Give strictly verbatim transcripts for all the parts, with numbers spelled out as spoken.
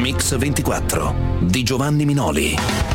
Mix ventiquattro di Giovanni Minoli.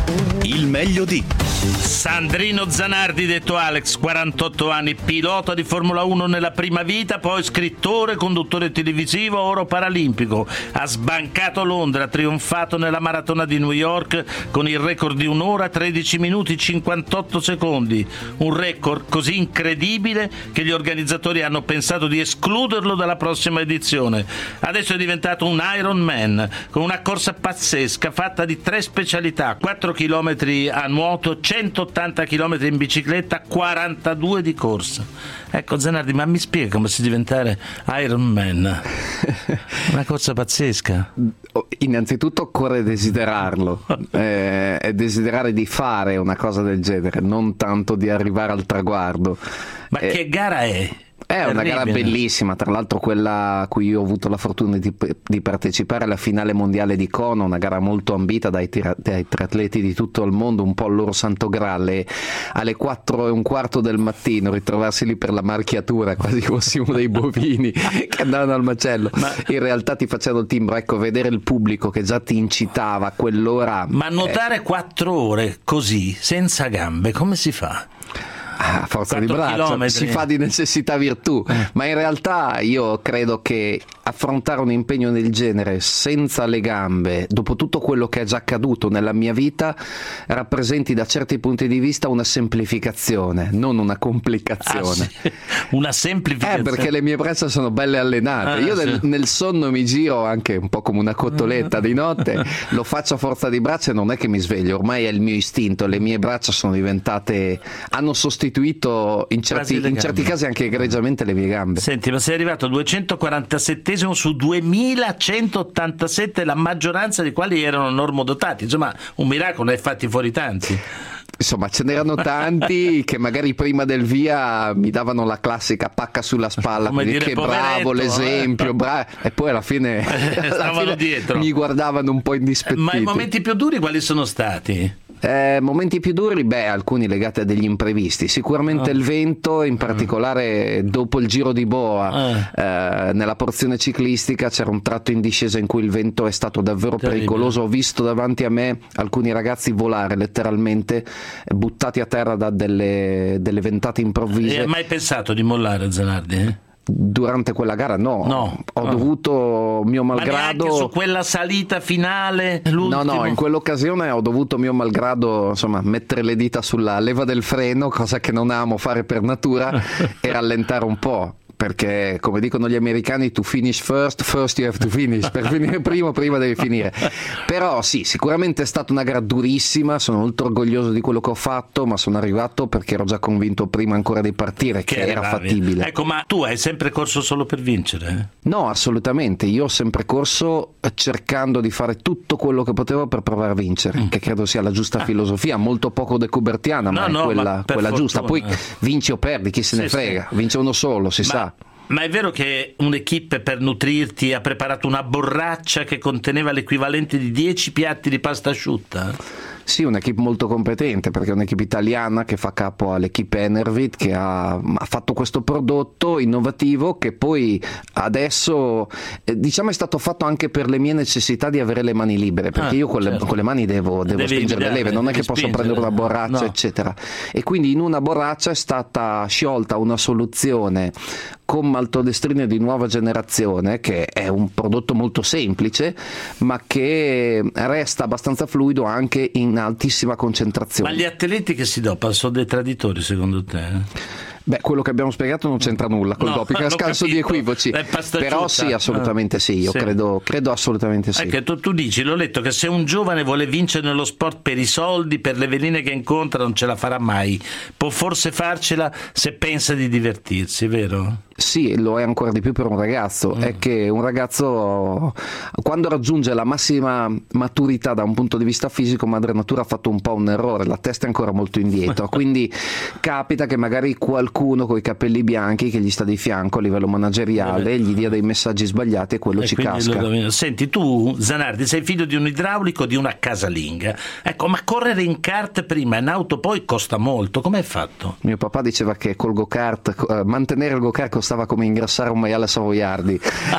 Il meglio di Sandrino Zanardi, detto Alex, quarantotto anni, pilota di Formula uno nella prima vita, poi scrittore, conduttore televisivo, oro paralimpico. Ha sbancato Londra, ha trionfato nella maratona di New York con il record di un'ora, tredici minuti, cinquantotto secondi. Un record così incredibile che gli organizzatori hanno pensato di escluderlo dalla prossima edizione. Adesso è diventato un Ironman, con una corsa pazzesca fatta di tre specialità: quattro chilometri a nuoto, centottanta chilometri in bicicletta, quarantadue di corsa. Ecco Zanardi, ma mi spiega come si diventare Ironman? Una corsa pazzesca. Innanzitutto occorre desiderarlo, eh, e desiderare di fare una cosa del genere, non tanto di arrivare al traguardo. Ma eh, che gara è? È una gara bellissima, tra l'altro quella a cui io ho avuto la fortuna di, di partecipare alla finale mondiale di Kona, una gara molto ambita dai, tira, dai triatleti di tutto il mondo, un po' il loro santo graal. Alle quattro e un quarto del mattino ritrovarsi lì per la marchiatura, quasi fossimo dei bovini che andavano al macello. Ma in realtà ti facevano il timbro, ecco, vedere il pubblico che già ti incitava a quell'ora. Ma nuotare quattro ore così, senza gambe, come si fa? A forza di braccia, si fa di necessità virtù, eh. ma in realtà io credo che affrontare un impegno del genere senza le gambe, dopo tutto quello che è già accaduto nella mia vita, rappresenti da certi punti di vista una semplificazione, non una complicazione. Ah, sì. Una semplificazione. Eh, perché le mie braccia sono belle allenate. Ah, io nel, sì. nel sonno mi giro anche un po' come una cotoletta di notte, lo faccio a forza di braccia e non è che mi sveglio, ormai è il mio istinto, le mie braccia sono diventate, hanno sostituito in certi, in certi casi anche egregiamente le mie gambe. Senti, ma sei arrivato al duecentoquarantasettesimo su duemilacentottantasette, la maggioranza dei quali erano normodotati. Insomma, un miracolo, ne hai fatti fuori tanti. Insomma, ce n'erano tanti che magari prima del via mi davano la classica pacca sulla spalla, come dire, che bravo l'esempio, eh? bravo, e poi alla fine, alla fine dietro. mi guardavano un po' indispettiti. Ma i momenti più duri quali sono stati? Eh, momenti più duri, beh, alcuni legati a degli imprevisti, sicuramente oh. il vento, in particolare dopo il Giro di Boa, eh. Eh, nella porzione ciclistica c'era un tratto in discesa in cui il vento è stato davvero terribile. Pericoloso. Ho visto davanti a me alcuni ragazzi volare letteralmente, buttati a terra da delle, delle ventate improvvise. E hai mai pensato di mollare, Zanardi? Eh? Durante quella gara no, no ho no. dovuto mio malgrado. Ma neanche su quella salita finale, l'ultimo? No, no, in quell'occasione ho dovuto mio malgrado, insomma, mettere le dita sulla leva del freno, cosa che non amo fare per natura, e rallentare un po'. Perché, come dicono gli americani, to finish first, first you have to finish. Per finire prima, prima devi finire. Però sì, sicuramente è stata una gara durissima, sono molto orgoglioso di quello che ho fatto, ma sono arrivato perché ero già convinto prima ancora di partire che, che era fattibile. Ecco, ma tu hai sempre corso solo per vincere? No, assolutamente, io ho sempre corso cercando di fare tutto quello che potevo per provare a vincere, mm. che credo sia la giusta ah. filosofia, molto poco decubertiana, no, ma è no, quella, ma quella giusta. Poi vinci o perdi, chi se sì, ne frega, sì. vince uno solo, si ma... sa. Ma è vero che un'equipe per nutrirti ha preparato una borraccia che conteneva l'equivalente di dieci piatti di pasta asciutta? Sì, un'equipe molto competente, perché è un'equipe italiana che fa capo all'equipe Enervit, che ha, ha fatto questo prodotto innovativo che poi adesso eh, diciamo è stato fatto anche per le mie necessità di avere le mani libere, perché ah, io con, certo. le, con le mani devo, devo spingere le leve, non è che posso spingere. prendere una borraccia, no. eccetera. E quindi in una borraccia è stata sciolta una soluzione con maltodestrine di nuova generazione, che è un prodotto molto semplice, ma che resta abbastanza fluido anche in altissima concentrazione. Ma gli atleti che si dopano sono dei traditori, secondo te? Beh, quello che abbiamo spiegato non c'entra nulla col no, doping, a scanso di equivoci, però sì, assolutamente sì, io sì. Credo, credo assolutamente sì. Ecco, tu, tu dici, l'ho letto, che se un giovane vuole vincere nello sport per i soldi, per le veline che incontra, non ce la farà mai, può forse farcela se pensa di divertirsi, vero? Sì, lo è ancora di più per un ragazzo, mm. è che un ragazzo quando raggiunge la massima maturità da un punto di vista fisico, madre natura ha fatto un po' un errore, la testa è ancora molto indietro, quindi capita che magari qualcuno con i capelli bianchi che gli sta di fianco a livello manageriale gli dia dei messaggi sbagliati e quello e ci casca. Senti, tu Zanardi sei figlio di un idraulico di una casalinga, ecco, ma correre in kart prima e in auto poi costa molto, come hai fatto? Mio papà diceva che col go-kart, eh, mantenere il go-kart costa stava come ingrassare un maiale savoiardi.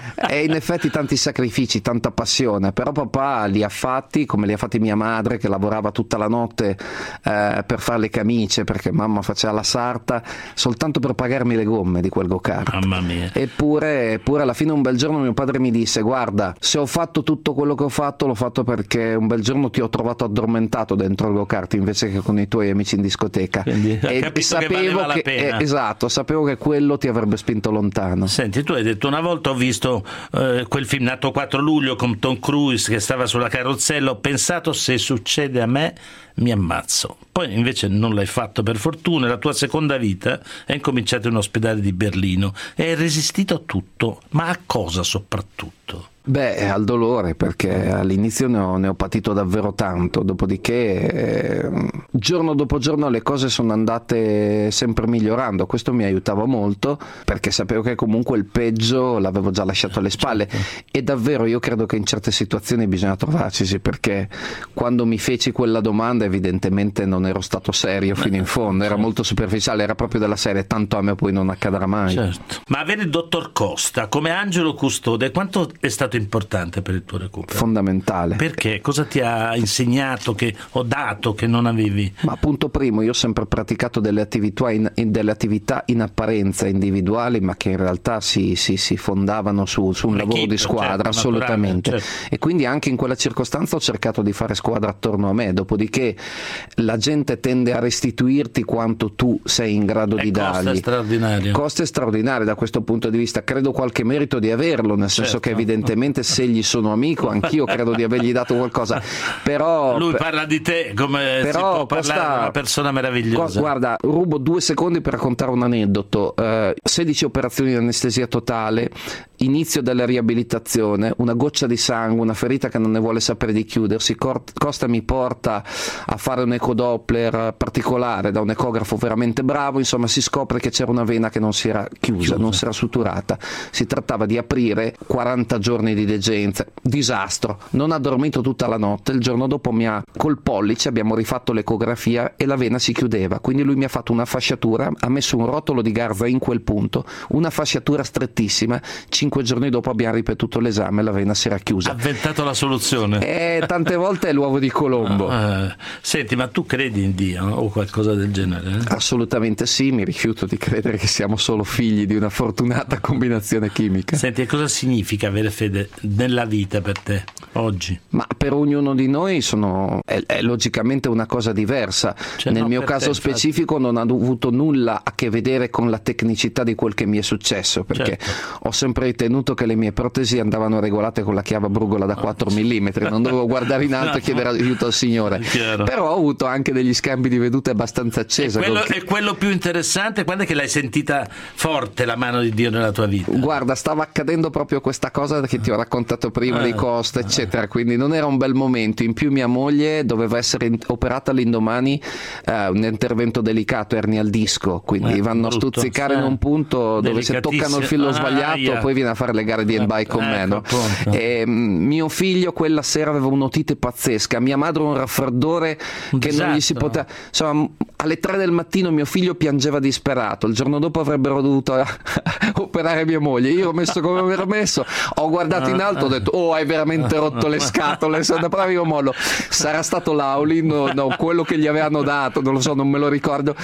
E in effetti tanti sacrifici, tanta passione, però papà li ha fatti come li ha fatti mia madre, che lavorava tutta la notte eh, per fare le camicie, perché mamma faceva la sarta, soltanto per pagarmi le gomme di quel go-kart. Mamma mia. Eppure, eppure alla fine un bel giorno mio padre mi disse: guarda, se ho fatto tutto quello che ho fatto l'ho fatto perché un bel giorno ti ho trovato addormentato dentro il go-kart invece che con i tuoi amici in discoteca. Quindi, e, e sapevo che, che eh, esatto, sapevo che quello ti avrebbe spinto lontano. Senti, tu hai detto: una volta ho visto eh, quel film nato quattro luglio con Tom Cruise che stava sulla carrozzella, ho pensato, se succede a me mi ammazzo. Poi invece non l'hai fatto, per fortuna. La tua seconda vita è incominciata in un ospedale di Berlino e hai resistito a tutto, ma a cosa soprattutto? Beh, al dolore, perché all'inizio ne ho, ne ho patito davvero tanto, dopodiché eh, giorno dopo giorno le cose sono andate sempre migliorando, questo mi aiutava molto perché sapevo che comunque il peggio l'avevo già lasciato alle spalle. E davvero io credo che in certe situazioni bisogna trovarcisi, perché quando mi feci quella domanda evidentemente non ero stato serio fino in fondo, era molto superficiale, era proprio della serie tanto a me poi non accadrà mai. Certo. Ma avere il dottor Costa come angelo custode quanto è stato importante per il tuo recupero? Fondamentale. Perché? Cosa ti ha insegnato che o dato che non avevi? Ma punto primo, io ho sempre praticato delle attività in, in, delle attività in apparenza individuali, ma che in realtà si, si, si fondavano su, su un lavoro di squadra, certo, assolutamente. Naturale, certo. E quindi anche in quella circostanza ho cercato di fare squadra attorno a me, dopodiché la gente tende a restituirti quanto tu sei in grado e di Costa dargli. È straordinario. Costa è straordinario da questo punto di vista, credo qualche merito di averlo, nel senso certo. che evidentemente se gli sono amico anch'io credo di avergli dato qualcosa, però lui parla di te come però si può parlare Costa, di una persona meravigliosa. Guarda, rubo due secondi per raccontare un aneddoto. eh, sedici operazioni di anestesia totale, inizio della riabilitazione, una goccia di sangue, una ferita che non ne vuole sapere di chiudersi. Costa mi porta a fare un ecodoppler particolare da un ecografo veramente bravo, insomma si scopre che c'era una vena che non si era chiusa, chiusa. non si era suturata, si trattava di aprire, quaranta giorni di degenza, disastro, non ha dormito tutta la notte, il giorno dopo mi ha col pollice, abbiamo rifatto l'ecografia e la vena si chiudeva, quindi lui mi ha fatto una fasciatura, ha messo un rotolo di garza in quel punto, una fasciatura strettissima, cinque giorni dopo abbiamo ripetuto l'esame e la vena si era chiusa. Ha inventato la soluzione. E tante volte è l'uovo di Colombo. Ah, senti, ma tu credi in Dio o qualcosa del genere? Eh? Assolutamente sì, mi rifiuto di credere che siamo solo figli di una fortunata combinazione chimica. Senti, e cosa significa avere fede nella vita per te oggi? Ma per ognuno di noi sono, è, è logicamente una cosa diversa. Cioè, nel no, mio caso te, specifico infatti. non ha avuto nulla a che vedere con la tecnicità di quel che mi è successo, perché certo. ho sempre ritenuto che le mie protesi andavano regolate con la chiave a brugola da quattro millimetri, non dovevo guardare in alto e chiedere aiuto al Signore. Però ho avuto anche degli scambi di vedute abbastanza accesi. E quello, e quello più interessante, quando è che l'hai sentita forte la mano di Dio nella tua vita? Guarda, stava accadendo proprio questa cosa che ti ho raccontato prima ah, di Costa, eccetera, quindi non era un bel momento. In più mia moglie doveva essere operata l'indomani, eh, un intervento delicato, ernia al disco, quindi eh, vanno brutto, a stuzzicare eh, in un punto dove se toccano il filo ah, sbagliato yeah. poi viene a fare le gare di handbike con me, no? E, mio figlio quella sera aveva un'otite pazzesca, mia madre un raffreddore un che disastro. Non gli si poteva, insomma alle tre del mattino mio figlio piangeva disperato, il giorno dopo avrebbero dovuto operare mia moglie, io ho messo come mi ero messo, ho guardato in alto, ho detto oh hai veramente rotto le scatole, sono da io mollo. Sarà stato l'Auli, no, no, quello che gli avevano dato, non lo so, non me lo ricordo,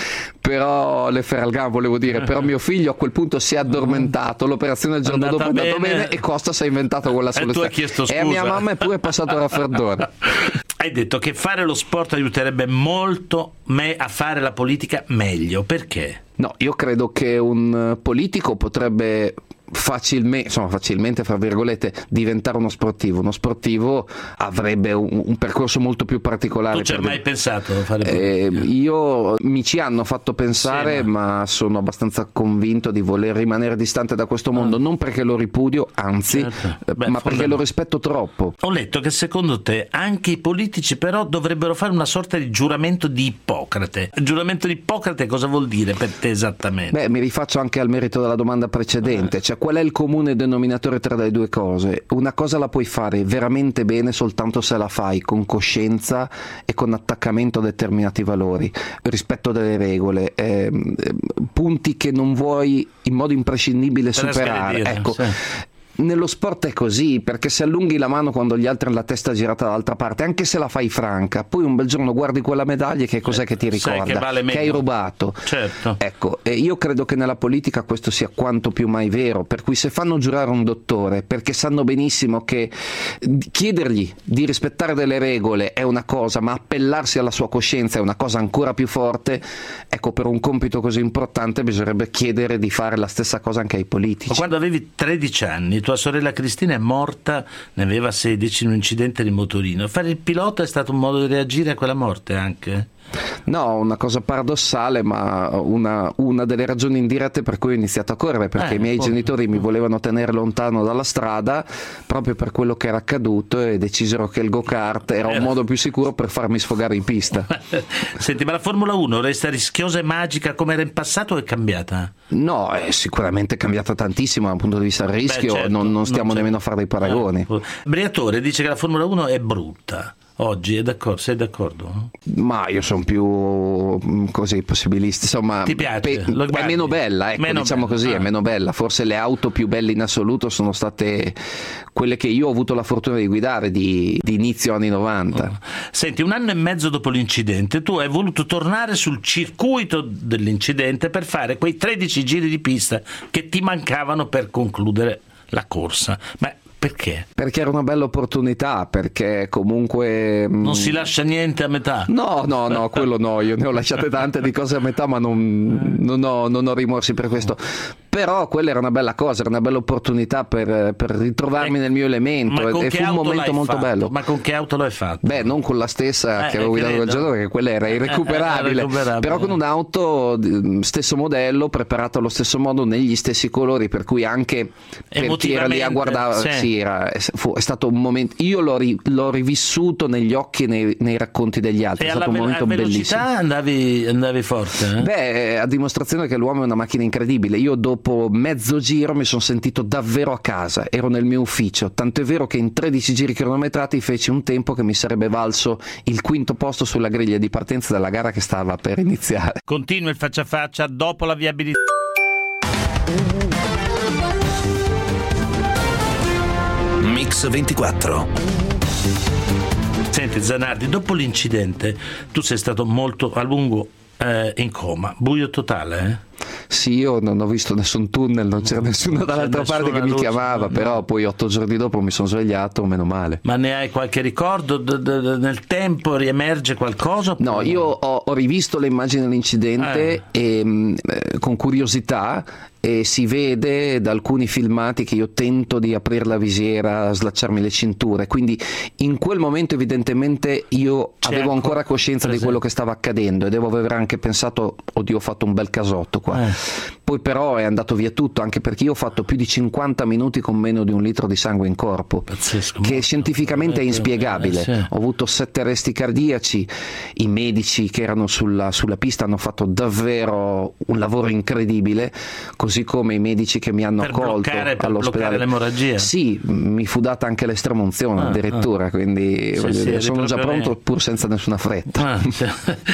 però le Feralgan volevo dire, però mio figlio a quel punto si è addormentato, l'operazione il giorno dopo è andata bene. bene e Costa si è inventato quella soluzione e a mia mamma è pure passato il raffreddore. Hai detto che fare lo sport aiuterebbe molto me a fare la politica meglio, perché? No, io credo che un politico potrebbe facilmente, insomma facilmente fra virgolette, diventare uno sportivo. Uno sportivo avrebbe un, un percorso molto più particolare. Tu ci hai mai de... pensato a fare eh, io mi ci hanno fatto pensare, sì, ma... ma sono abbastanza convinto di voler rimanere distante da questo mondo, ah. non perché lo ripudio, anzi, certo. Beh, ma perché lo rispetto troppo. Ho letto che secondo te anche i politici però dovrebbero fare una sorta di giuramento di Ippocrate. Ippocrate. Il giuramento di Ippocrate cosa vuol dire per te esattamente? Beh, mi rifaccio anche al merito della domanda precedente, cioè qual è il comune denominatore tra le due cose? Una cosa la puoi fare veramente bene soltanto se la fai con coscienza e con attaccamento a determinati valori, rispetto delle regole, eh, punti che non vuoi in modo imprescindibile superare. Ecco. Sì. Nello sport è così, perché se allunghi la mano quando gli altri hanno la testa girata dall'altra parte, anche se la fai franca, poi un bel giorno guardi quella medaglia e che cos'è che ti ricorda? Che, vale che hai rubato. Certo. Ecco, e io credo che nella politica questo sia quanto più mai vero, per cui se fanno giurare un dottore, perché sanno benissimo che chiedergli di rispettare delle regole è una cosa, ma appellarsi alla sua coscienza è una cosa ancora più forte, ecco, per un compito così importante bisognerebbe chiedere di fare la stessa cosa anche ai politici. Ma quando avevi tredici anni, tua sorella Cristina è morta, ne aveva sedici, in un incidente di motorino. Fare il pilota è stato un modo di reagire a quella morte anche? No, una cosa paradossale, ma una, una delle ragioni indirette per cui ho iniziato a correre, perché eh, i miei poi... genitori mi volevano tenere lontano dalla strada proprio per quello che era accaduto e decisero che il go-kart era un modo più sicuro per farmi sfogare in pista. Senti, ma la Formula uno resta rischiosa e magica come era in passato o è cambiata? No, è sicuramente cambiata tantissimo dal punto di vista del rischio. Beh, certo, non, non stiamo non nemmeno a fare dei paragoni. Eh, Briatore dice che la Formula uno è brutta. Oggi è d'accordo? Sei d'accordo? Ma io sono più così possibilista, insomma. Ti piace? Pe- è meno bella, ecco, meno diciamo bella. così, ah. è meno bella. Forse le auto più belle in assoluto sono state quelle che io ho avuto la fortuna di guidare di, di inizio anni novanta. Senti, un anno e mezzo dopo l'incidente tu hai voluto tornare sul circuito dell'incidente per fare quei tredici giri di pista che ti mancavano per concludere la corsa. Ma perché? Perché era una bella opportunità, perché comunque... Non si lascia niente a metà? No, no, no, quello no, io ne ho lasciate tante di cose a metà, ma non, non, ho, non ho rimorsi per questo. Però quella era una bella cosa, era una bella opportunità per, per ritrovarmi e, nel mio elemento e fu un momento molto fatto? bello. Ma con che auto l'hai fatto? Beh, non con la stessa eh, che avevo guidato quel giorno, perché quella era irrecuperabile, irrecuperabile, però con un'auto stesso modello, preparata allo stesso modo, negli stessi colori, per cui anche per chi era lì a guardare, sì. Sì, era, fu, è stato un momento, io l'ho, ri, l'ho rivissuto negli occhi e nei, nei racconti degli altri, e è stato un momento bellissimo. E alla velocità andavi, andavi forte? Eh? Beh, a dimostrazione che l'uomo è una macchina incredibile. Io dopo mezzo giro mi sono sentito davvero a casa, ero nel mio ufficio, tanto è vero che in tredici giri cronometrati feci un tempo che mi sarebbe valso il quinto posto sulla griglia di partenza della gara che stava per iniziare. Continua il faccia a faccia dopo la viabilità. Mix ventiquattro. Senti Zanardi, dopo l'incidente tu sei stato molto a lungo eh, in coma, buio totale, eh? Sì, io non ho visto nessun tunnel, non c'era nessuno dall'altra parte che mi luce, chiamava, no. Però poi otto giorni dopo mi sono svegliato, meno male. Ma ne hai qualche ricordo? D- d- nel tempo riemerge qualcosa? No, io ho, ho rivisto le immagini dell'incidente eh. e, mh, con curiosità, e si vede da alcuni filmati che io tento di aprire la visiera, slacciarmi le cinture, quindi in quel momento evidentemente io C'è avevo ancora coscienza presente. Di quello che stava accadendo e devo aver anche pensato, oddio, ho fatto un bel casotto qua. Eh. Poi però è andato via tutto, anche perché io ho fatto più di cinquanta minuti con meno di un litro di sangue in corpo. Pazzesco, che scientificamente è inspiegabile. Eh, sì. Ho avuto sette arresti cardiaci, i medici che erano sulla, sulla pista hanno fatto davvero un lavoro incredibile, così come i medici che mi hanno per accolto bloccare, per all'ospedale. L'emorragia? Sì, mi fu data anche l'estremunzione ah, addirittura, ah. quindi sì, sì, dire, sono già pronto pur senza nessuna fretta. Ah, cioè.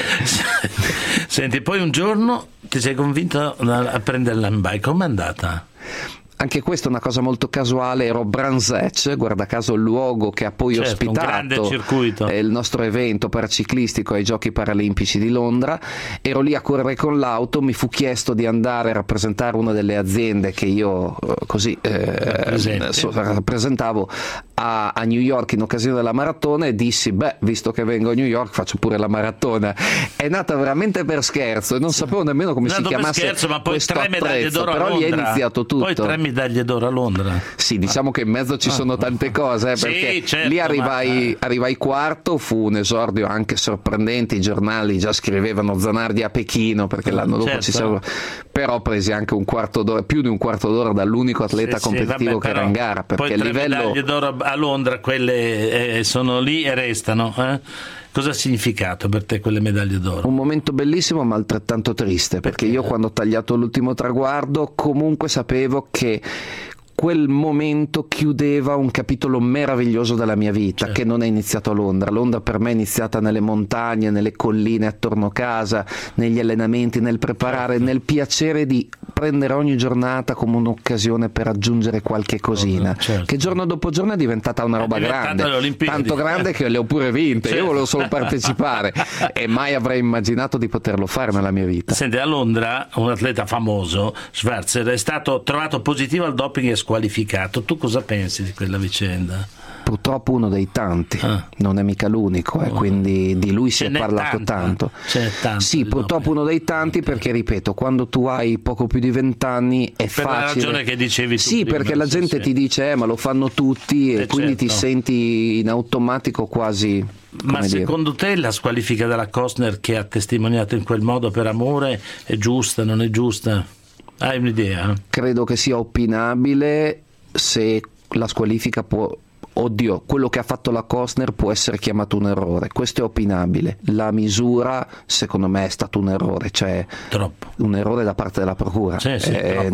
Senti, poi un giorno ti sei convinto a prendere l'handbike, com'è andata? Anche questa è una cosa molto casuale, ero a Brands Hatch, guarda caso il luogo che ha poi certo, ospitato il nostro evento paraciclistico ai Giochi Paralimpici di Londra, ero lì a correre con l'auto, mi fu chiesto di andare a rappresentare una delle aziende che io così eh, rappresentavo a, a New York in occasione della maratona e dissi, beh, visto che vengo a New York faccio pure la maratona. È nata veramente per scherzo e non sapevo nemmeno come si chiamasse scherzo, ma poi questo tre medaglie attrezzo, d'oro a però lì è Londra. iniziato tutto. Poi tre medaglie d'oro a Londra. Sì, diciamo che in mezzo ci sono tante cose, eh, perché sì, certo, lì arrivai, ma... arrivai quarto, fu un esordio anche sorprendente, i giornali già scrivevano Zanardi a Pechino perché l'anno dopo certo. ci siamo, però presi anche un quarto d'ora, più di un quarto d'ora dall'unico atleta sì, competitivo sì, vabbè, che era in gara, perché poi il tre livello medaglie d'oro a Londra, quelle eh, sono lì e restano, eh? Cosa ha significato per te quelle medaglie d'oro? Un momento bellissimo ma altrettanto triste, perché io quando ho tagliato l'ultimo traguardo comunque sapevo che quel momento chiudeva un capitolo meraviglioso della mia vita, certo, che non è iniziato a Londra. Londra per me è iniziata nelle montagne, nelle colline attorno a casa, negli allenamenti, nel preparare, certo, nel piacere di prendere ogni giornata come un'occasione per aggiungere qualche cosina, certo, che giorno dopo giorno è diventata una roba grande, tanto grande che le ho pure vinte, certo, io volevo solo partecipare e mai avrei immaginato di poterlo fare nella mia vita. Senti, a Londra un atleta famoso, Schwarzer, è stato trovato positivo al doping e squalificato. Tu cosa pensi di quella vicenda? Purtroppo uno dei tanti, ah. non è mica l'unico, eh, quindi di lui si è parlato tanto. C'è tanto. Sì, purtroppo uno dei tanti, perché ripeto, quando tu hai poco più di vent'anni è per facile. Per la ragione che dicevi tu. Sì, prima, perché la gente sì, ti dice eh, ma lo fanno tutti e, e quindi certo, ti senti in automatico quasi. Ma dire. Secondo te la squalifica della Costner, che ha testimoniato in quel modo per amore, è giusta, non è giusta? Hai un'idea? Credo che sia opinabile se la squalifica può. Oddio, quello che ha fatto la Costner può essere chiamato un errore, questo è opinabile. La misura, secondo me, è stato un errore, cioè troppo. un errore da parte della procura. Sì, sì, è,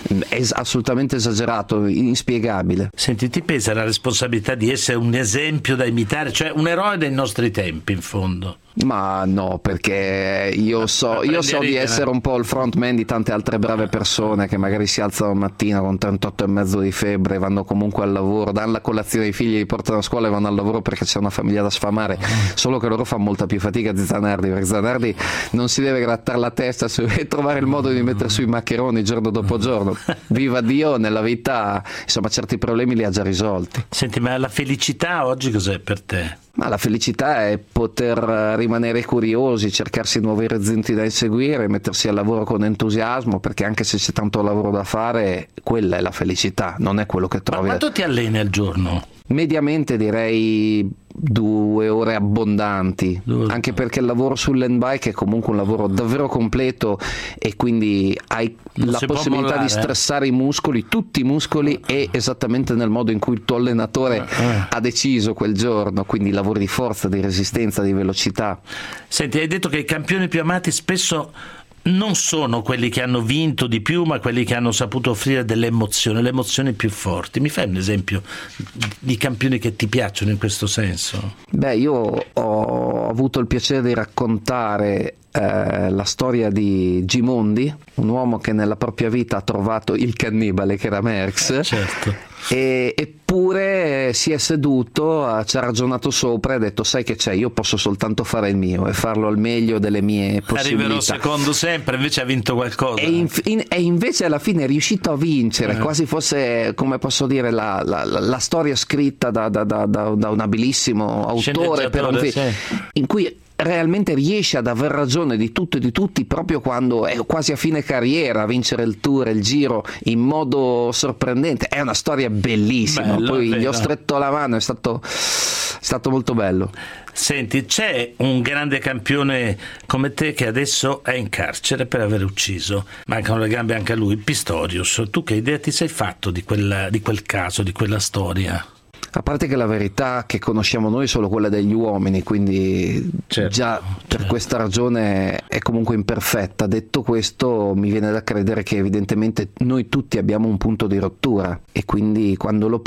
è assolutamente esagerato, inspiegabile. Senti, ti pesa la responsabilità di essere un esempio da imitare, cioè un eroe dei nostri tempi, in fondo? Ma no, perché io so, io so di essere un po' il frontman di tante altre brave persone che magari si alzano la mattina con trentotto e mezzo di febbre, vanno comunque al lavoro, danno la colazione ai figli, li portano a scuola e vanno al lavoro perché c'è una famiglia da sfamare, solo che loro fanno molta più fatica di Zanardi, perché Zanardi non si deve grattare la testa e trovare il modo di mettere sui maccheroni giorno dopo giorno. Viva Dio, nella vita insomma certi problemi li ha già risolti. Senti, ma la felicità oggi cos'è per te? Ma la felicità è poter rimanere curiosi, cercarsi nuovi orizzonti da inseguire, mettersi al lavoro con entusiasmo, perché anche se c'è tanto lavoro da fare, quella è la felicità, non è quello che trovi. Ma quanto ti alleni al giorno? Mediamente direi due ore abbondanti, due. Anche perché il lavoro sull'end bike è comunque un lavoro davvero completo e quindi hai non la possibilità mollare, di stressare eh? i muscoli, tutti i muscoli, e esattamente nel modo in cui il tuo allenatore eh. ha deciso quel giorno, quindi lavori di forza, di resistenza, di velocità. Senti, hai detto che i campioni più amati spesso non sono quelli che hanno vinto di più, ma quelli che hanno saputo offrire delle emozioni, le emozioni più forti. Mi fai un esempio di campioni che ti piacciono in questo senso? Beh, io ho avuto il piacere di raccontare eh, la storia di Gimondi, un uomo che nella propria vita ha trovato il cannibale che era Merckx. Eh, certo. E, eppure si è seduto, ci ha ragionato sopra e ha detto: sai che c'è, io posso soltanto fare il mio e farlo al meglio delle mie possibilità. Arriverò secondo sempre, invece ha vinto qualcosa. E, in, in, e invece alla fine è riuscito a vincere, eh. quasi fosse, come posso dire, la, la, la, la storia scritta da, da, da, da, da un abilissimo autore per un film, sì. in cui realmente riesce ad aver ragione di tutto e di tutti proprio quando è quasi a fine carriera, a vincere il Tour e il Giro in modo sorprendente. È una storia bellissima. Bello, poi gli ho stretto la mano, è stato, è stato molto bello. Senti, c'è un grande campione come te che adesso è in carcere per aver ucciso, mancano le gambe anche a lui, Pistorius. Tu che idea ti sei fatto di, quella, di quel caso, di quella storia? A parte che la verità che conosciamo noi è solo quella degli uomini, quindi certo, già per certo. questa ragione è comunque imperfetta. Detto questo, mi viene da credere che evidentemente noi tutti abbiamo un punto di rottura e quindi quando lo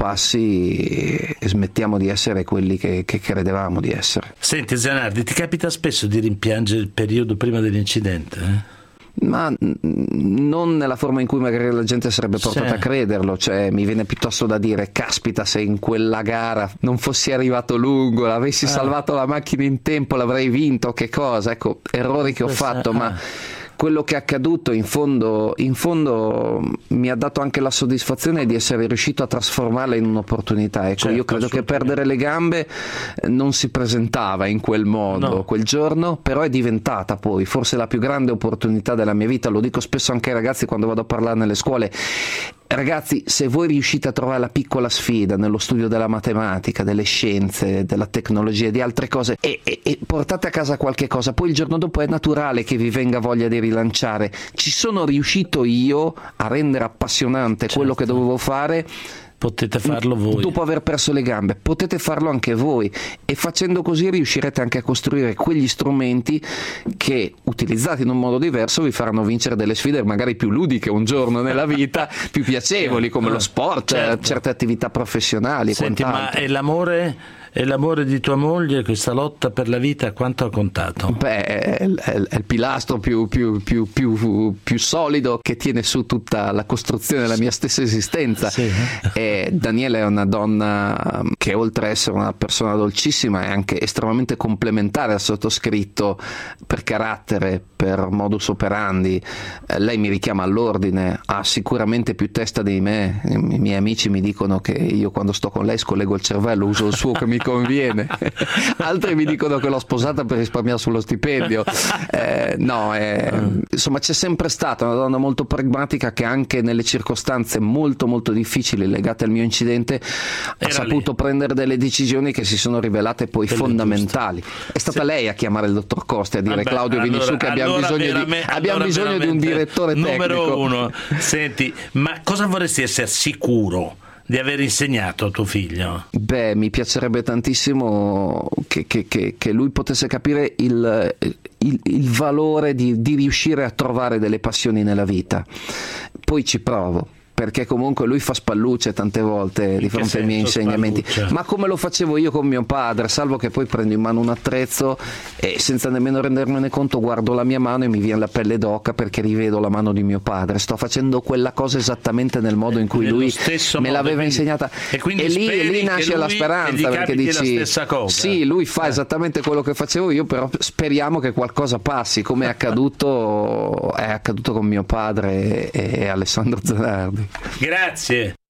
passi smettiamo di essere quelli che, che credevamo di essere. Senti Zanardi, ti capita spesso di rimpiangere il periodo prima dell'incidente? Eh? Ma non nella forma in cui magari la gente sarebbe portata sì. a crederlo, cioè mi viene piuttosto da dire: caspita, se in quella gara non fossi arrivato lungo, avessi eh. salvato la macchina in tempo, l'avrei vinto, che cosa, ecco, errori che ho fatto, eh. ma quello che è accaduto in fondo, in fondo mi ha dato anche la soddisfazione di essere riuscito a trasformarla in un'opportunità. Ecco, certo, io credo che perdere le gambe non si presentava in quel modo no. quel giorno, però è diventata poi forse la più grande opportunità della mia vita. Lo dico spesso anche ai ragazzi quando vado a parlare nelle scuole. Ragazzi, se voi riuscite a trovare la piccola sfida nello studio della matematica, delle scienze, della tecnologia e di altre cose e, e, e portate a casa qualche cosa, poi il giorno dopo è naturale che vi venga voglia di rilanciare. Ci sono riuscito io a rendere appassionante certo. quello che dovevo fare. potete farlo voi. Dopo aver perso le gambe, potete farlo anche voi, e facendo così riuscirete anche a costruire quegli strumenti che, utilizzati in un modo diverso, vi faranno vincere delle sfide magari più ludiche un giorno nella vita, più piacevoli, come lo sport, certo. certe attività professionali. Senti, ma è l'amore... E l'amore di tua moglie, questa lotta per la vita, quanto ha contato? Beh, è, è, è il pilastro più, più, più, più, più solido che tiene su tutta la costruzione della mia stessa esistenza. Sì. E Daniela è una donna che, oltre a essere una persona dolcissima, è anche estremamente complementare al sottoscritto per carattere, per modus operandi. Lei mi richiama all'ordine, ha sicuramente più testa di me. I miei amici mi dicono che io, quando sto con lei, scollego il cervello, uso il suo che mi conviene. Altri mi dicono che l'ho sposata per risparmiare sullo stipendio. Eh, no, eh, insomma, c'è sempre stata una donna molto pragmatica che, anche nelle circostanze molto molto difficili legate al mio incidente, Era ha saputo lì. prendere delle decisioni che si sono rivelate poi Quello fondamentali. È, è stata sì. lei a chiamare il dottor Costi, a dire: Vabbè, Claudio, vieni allora, su che abbiamo allora bisogno, di, abbiamo allora bisogno di un direttore tecnico. Numero uno. Senti, ma cosa vorresti essere sicuro di aver insegnato a tuo figlio? Beh, mi piacerebbe tantissimo che, che, che, che lui potesse capire il, il, il valore di, di riuscire a trovare delle passioni nella vita. Poi ci provo, perché comunque lui fa spallucce tante volte di fronte ai miei insegnamenti, spalluccia? Ma come lo facevo io con mio padre, salvo che poi prendo in mano un attrezzo e, senza nemmeno rendermene conto, guardo la mia mano e mi viene la pelle d'oca, perché rivedo la mano di mio padre. Sto facendo quella cosa esattamente nel modo in cui Nello lui me modo, l'aveva quindi, insegnata, e, e lì, lì nasce la speranza, perché dici la stessa cosa. Sì, lui fa eh. esattamente quello che facevo io, però speriamo che qualcosa passi, come è accaduto è accaduto con mio padre e, e Alessandro Zanardi. Grazie.